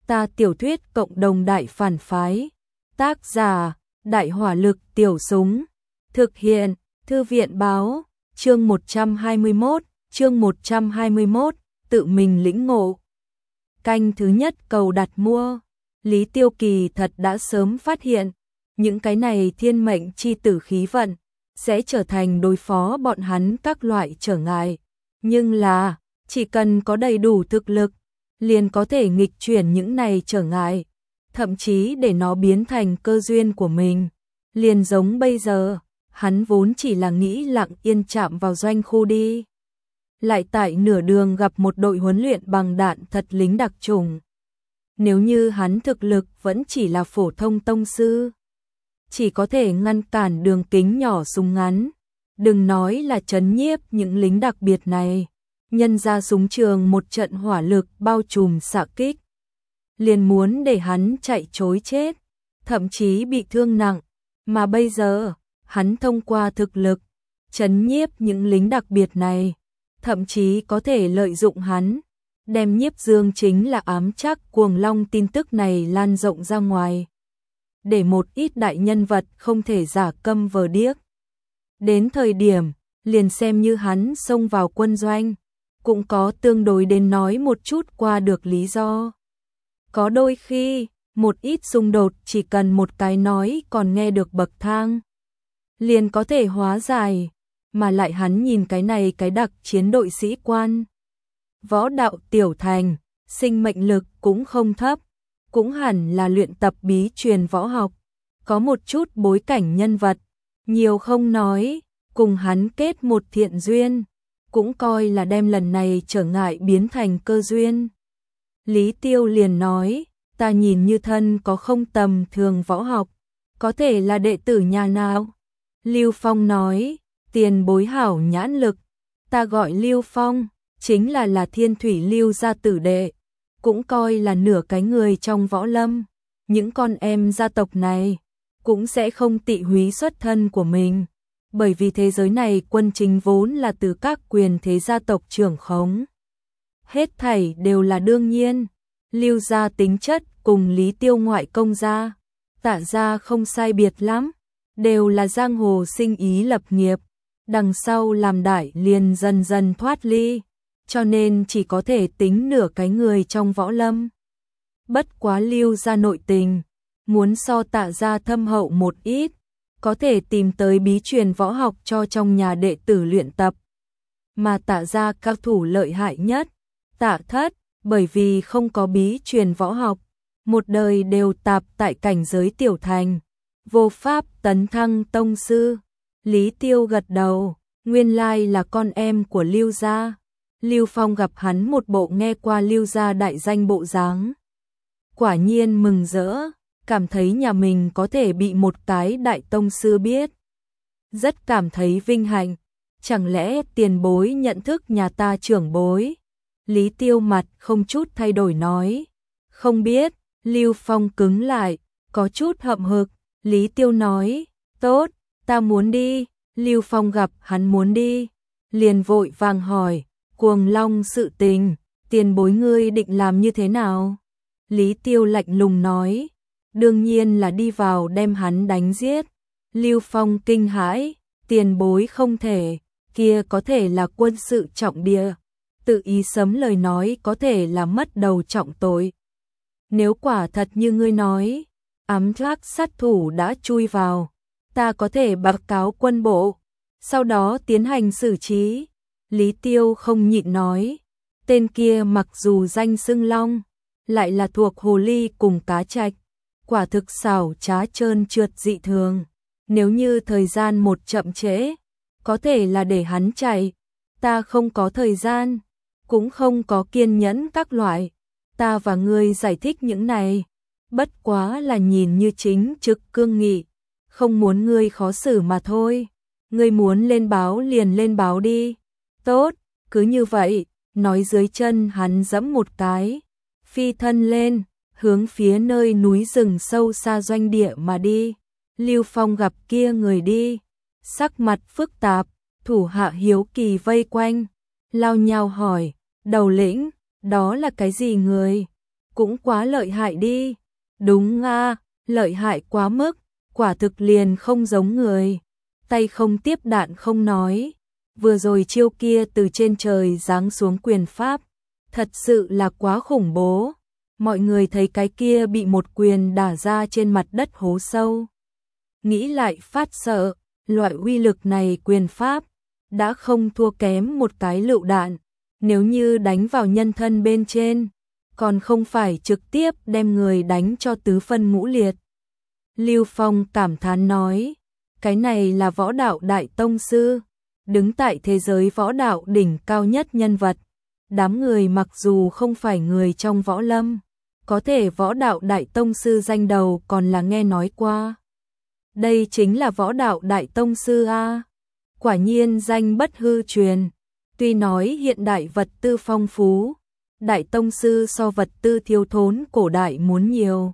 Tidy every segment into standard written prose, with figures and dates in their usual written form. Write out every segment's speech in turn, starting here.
Ta tiểu thuyết cộng đồng đại phản phái. Tác giả: Đại hỏa lực tiểu súng. Thực hiện: Thư viện báo. Chương 121, tự mình lĩnh ngộ. Canh thứ nhất cầu đặt mua. Lý Tiêu Kỳ thật đã sớm phát hiện, những cái này thiên mệnh chi tử khí vận sẽ trở thành đối phó bọn hắn các loại trở ngại, nhưng là chỉ cần có đầy đủ thực lực, liền có thể nghịch chuyển những này trở ngại, thậm chí để nó biến thành cơ duyên của mình. Liền giống bây giờ, hắn vốn chỉ là nghĩ lặng yên chạm vào doanh khu đi, lại tại nửa đường gặp một đội huấn luyện bằng đạn thật lính đặc chủng. Nếu như hắn thực lực vẫn chỉ là phổ thông tông sư, chỉ có thể ngăn cản đường kính nhỏ súng ngắn, đừng nói là trấn nhiếp những lính đặc biệt này, nhân ra súng trường một trận hỏa lực bao trùm xạ kích, liền muốn để hắn chạy trối chết, thậm chí bị thương nặng, mà bây giờ, hắn thông qua thực lực, trấn nhiếp những lính đặc biệt này, thậm chí có thể lợi dụng hắn, đem Nhiếp Dương chính là ám chắc cuồng long tin tức này lan rộng ra ngoài, để một ít đại nhân vật không thể giả câm vờ điếc. Đến thời điểm, liền xem như hắn xông vào quân doanh, cũng có tương đối đến nói một chút qua được lý do. Có đôi khi, một ít xung đột chỉ cần một cái nói còn nghe được bậc thang, liền có thể hóa giải, mà lại hắn nhìn cái này cái đặc chiến đội sĩ quan. Võ đạo tiểu thành, sinh mệnh lực cũng không thấp, cũng hẳn là luyện tập bí truyền võ học, có một chút bối cảnh nhân vật, nhiều không nói, cùng hắn kết một thiện duyên, cũng coi là đem lần này trở ngại biến thành cơ duyên. Lý Tiêu liền nói, ta nhìn như thân có không tầm thường võ học, có thể là đệ tử nhà nào? Lưu Phong nói, tiền bối hảo nhãn lực, ta gọi Lưu Phong, chính là Thiên Thủy Lưu gia tử đệ, cũng coi là nửa cái người trong võ lâm, những con em gia tộc này cũng sẽ không tị húy xuất thân của mình, bởi vì thế giới này quân chính vốn là từ các quyền thế gia tộc trưởng khống. Hết thảy đều là đương nhiên, Lưu gia tính chất cùng Lý Tiêu ngoại công gia, Tạ gia không sai biệt lắm, đều là giang hồ sinh ý lập nghiệp, đằng sau làm đại liền dần dần thoát ly, cho nên chỉ có thể tính nửa cái người trong võ lâm. Bất quá Lưu gia nội tình, muốn so Tạ gia thâm hậu một ít, có thể tìm tới bí truyền võ học cho trong nhà đệ tử luyện tập. Mà Tạ gia cao thủ lợi hại nhất, Tạ Thất, bởi vì không có bí truyền võ học, một đời đều tạp tại cảnh giới tiểu thành, vô pháp tấn thăng tông sư. Lý Tiêu gật đầu, nguyên lai là con em của Lưu gia. Lưu Phong gặp hắn một bộ nghe qua Lưu gia đại danh bộ dáng, quả nhiên mừng rỡ, cảm thấy nhà mình có thể bị một cái đại tông sư biết, rất cảm thấy vinh hạnh. Chẳng lẽ tiền bối nhận thức nhà ta trưởng bối? Lý Tiêu mặt không chút thay đổi nói, không biết. Lưu Phong cứng lại, có chút hậm hực. Lý Tiêu nói, tốt, ta muốn đi. Lưu Phong gặp hắn muốn đi, liền vội vàng hỏi, cuồng long sự tình, tiền bối ngươi định làm như thế nào? Lý Tiêu lạnh lùng nói, đương nhiên là đi vào đem hắn đánh giết. Lưu Phong kinh hãi, tiền bối không thể, kia có thể là quân sự trọng địa, tự ý sấm lời nói có thể là mất đầu trọng tội. Nếu quả thật như ngươi nói, ám trác sát thủ đã chui vào, ta có thể báo cáo quân bộ, sau đó tiến hành xử trí. Lý Tiêu không nhịn nói, tên kia mặc dù danh xưng long, lại là thuộc hồ ly cùng cá trạch, quả thực xảo trá trơn trượt dị thường. Nếu như thời gian một chậm trễ, có thể là để hắn chạy, ta không có thời gian, cũng không có kiên nhẫn các loại, ta và ngươi giải thích những này, bất quá là nhìn như chính trực cương nghị, không muốn ngươi khó xử mà thôi. Ngươi muốn lên báo liền lên báo đi. Tốt, cứ như vậy, nói dưới chân hắn giẫm một cái, phi thân lên, hướng phía nơi núi rừng sâu xa doanh địa mà đi. Lưu Phong gặp kia người đi, sắc mặt phức tạp, thủ hạ hiếu kỳ vây quanh, lao nhao hỏi, đầu lĩnh, đó là cái gì người? cũng quá lợi hại đi. Đúng a, lợi hại quá mức, quả thực liền không giống người. Tay không tiếp đạn không nói. Vừa rồi chiêu kia từ trên trời giáng xuống quyền pháp, thật sự là quá khủng bố. Mọi người thấy cái kia bị một quyền đả ra trên mặt đất hố sâu. Nghĩ lại phát sợ, loại uy lực này quyền pháp đã không thua kém một cái lựu đạn. Nếu như đánh vào nhân thân bên trên, còn không phải trực tiếp đem người đánh cho tứ phân ngũ liệt. Lưu Phong cảm thán nói, cái này là võ đạo đại tông sư, đứng tại thế giới võ đạo đỉnh cao nhất nhân vật. Đám người mặc dù không phải người trong võ lâm, có thể võ đạo đại tông sư danh đầu còn là nghe nói qua. Đây chính là võ đạo đại tông sư a. Quả nhiên danh bất hư truyền. Tuy nói hiện đại vật tư phong phú, đại tông sư so vật tư thiếu thốn cổ đại muốn nhiều.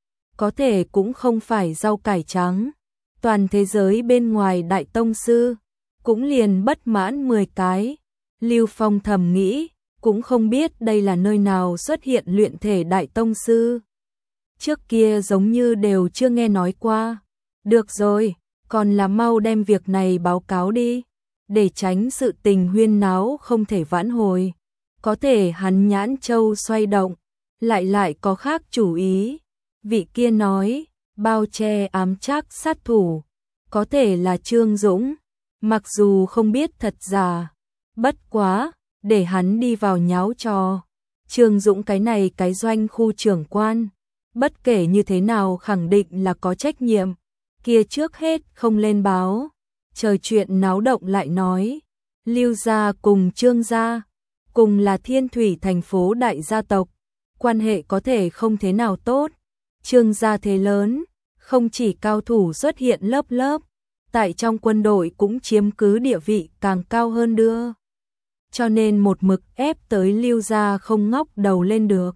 Có thể cũng không phải rau cải trắng. Toàn thế giới bên ngoài đại tông sư cũng liền bất mãn 10 cái. Lưu Phong thầm nghĩ, cũng không biết đây là nơi nào xuất hiện luyện thể đại tông sư. Trước kia giống như đều chưa nghe nói qua. Được rồi, còn là mau đem việc này báo cáo đi, để tránh sự tình huyên náo không thể vãn hồi. Có thể hắn nhãn châu xoay động, lại có khác chủ ý. Vị kia nói, bao che ám trác sát thủ, có thể là Trương Dũng, mặc dù không biết thật giả, bất quá, để hắn đi vào nháo trò. Trương Dũng cái này cái doanh khu trưởng quan, bất kể như thế nào khẳng định là có trách nhiệm, kia trước hết không lên báo, chờ chuyện náo động lại nói. Lưu gia cùng Trương gia, cùng là Thiên Thủy thành phố đại gia tộc, quan hệ có thể không thế nào tốt. Trương gia thế lớn, không chỉ cao thủ xuất hiện lớp lớp, tại trong quân đội cũng chiếm cứ địa vị càng cao hơn đưa. Cho nên một mực ép tới Lưu gia không ngóc đầu lên được.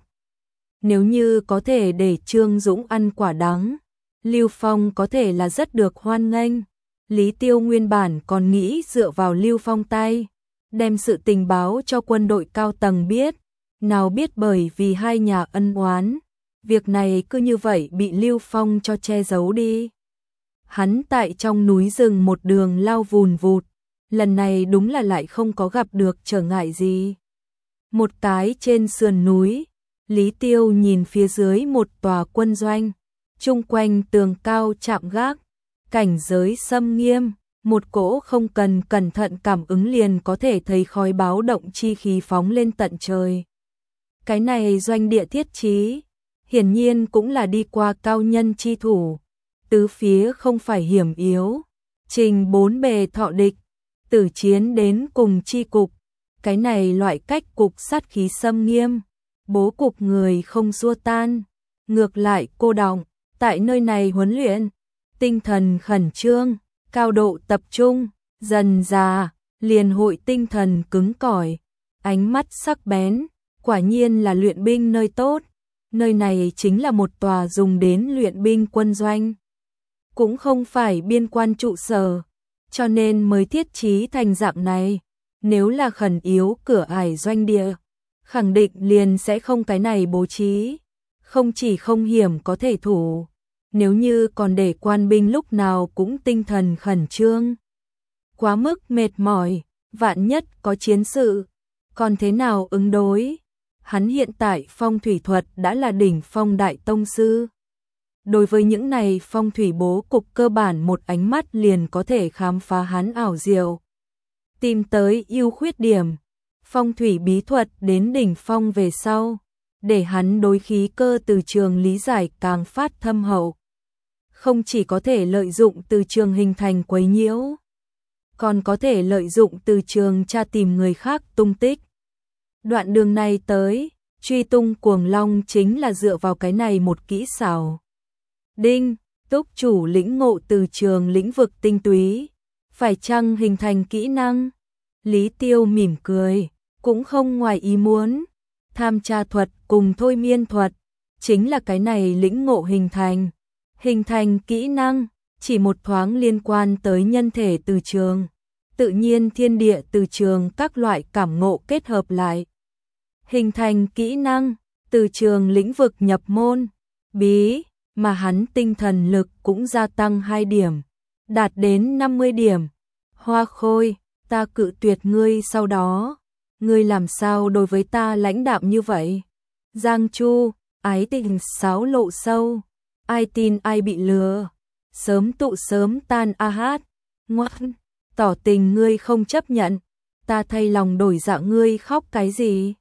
Nếu như có thể để Trương Dũng ăn quả đắng, Lưu Phong có thể là rất được hoan nghênh. Lý Tiêu nguyên bản còn nghĩ dựa vào Lưu Phong tay, đem sự tình báo cho quân đội cao tầng biết, nào biết bởi vì hai nhà ân oán, việc này cứ như vậy bị Lưu Phong cho che giấu đi. Hắn tại trong núi rừng một đường lao vùn vụt, lần này đúng là lại không có gặp được trở ngại gì. Một cái trên sườn núi, Lý Tiêu nhìn phía dưới một tòa quân doanh, chung quanh tường cao chạm gác, cảnh giới xâm nghiêm, một cỗ không cần cẩn thận cảm ứng liền có thể thấy khói báo động chi khí phóng lên tận trời. Cái này doanh địa thiết trí, hiển nhiên cũng là đi qua cao nhân chi thủ, tứ phía không phải hiểm yếu, trình bốn bề thọ địch, tử chiến đến cùng chi cục. Cái này loại cách cục sát khí xâm nghiêm, bố cục người không xua tan, ngược lại cô đọng, tại nơi này huấn luyện, tinh thần khẩn trương, cao độ tập trung, dần dà, liền hội tinh thần cứng cỏi, ánh mắt sắc bén, quả nhiên là luyện binh nơi tốt. Nơi này chính là một tòa dùng đến luyện binh quân doanh, cũng không phải biên quan trụ sở, cho nên mới thiết trí thành dạng này. Nếu là khẩn yếu cửa ải doanh địa, khẳng định liền sẽ không cái này bố trí, không chỉ không hiểm có thể thủ, nếu như còn để quan binh lúc nào cũng tinh thần khẩn trương, quá mức mệt mỏi, vạn nhất có chiến sự, còn thế nào ứng đối. Hắn hiện tại phong thủy thuật đã là đỉnh phong đại tông sư. Đối với những này phong thủy bố cục cơ bản một ánh mắt liền có thể khám phá hắn ảo diệu, tìm tới ưu khuyết điểm. Phong thủy bí thuật đến đỉnh phong về sau, để hắn đối khí cơ từ trường lý giải càng phát thâm hậu. Không chỉ có thể lợi dụng từ trường hình thành quấy nhiễu, còn có thể lợi dụng từ trường tra tìm người khác tung tích. Đoạn đường này tới, truy tung cuồng long chính là dựa vào cái này một kỹ xảo. Đinh, túc chủ lĩnh ngộ từ trường lĩnh vực tinh túy, phải chăng hình thành kỹ năng? Lý Tiêu mỉm cười, cũng không ngoài ý muốn. Tham tra thuật cùng thôi miên thuật, chính là cái này lĩnh ngộ hình thành. Hình thành kỹ năng, chỉ một thoáng liên quan tới nhân thể từ trường, tự nhiên thiên địa từ trường các loại cảm ngộ kết hợp lại. Hình thành kỹ năng, từ trường lĩnh vực nhập môn, bí, mà hắn tinh thần lực cũng gia tăng 2 điểm, đạt đến 50 điểm. Hoa Khôi, ta cự tuyệt ngươi sau đó, ngươi làm sao đối với ta lãnh đạm như vậy? Giang Chu, ái tình xáo lộ sâu, ai tin ai bị lừa, sớm tụ sớm tan a hát, ngoan, tỏ tình ngươi không chấp nhận, ta thay lòng đổi dạ ngươi khóc cái gì?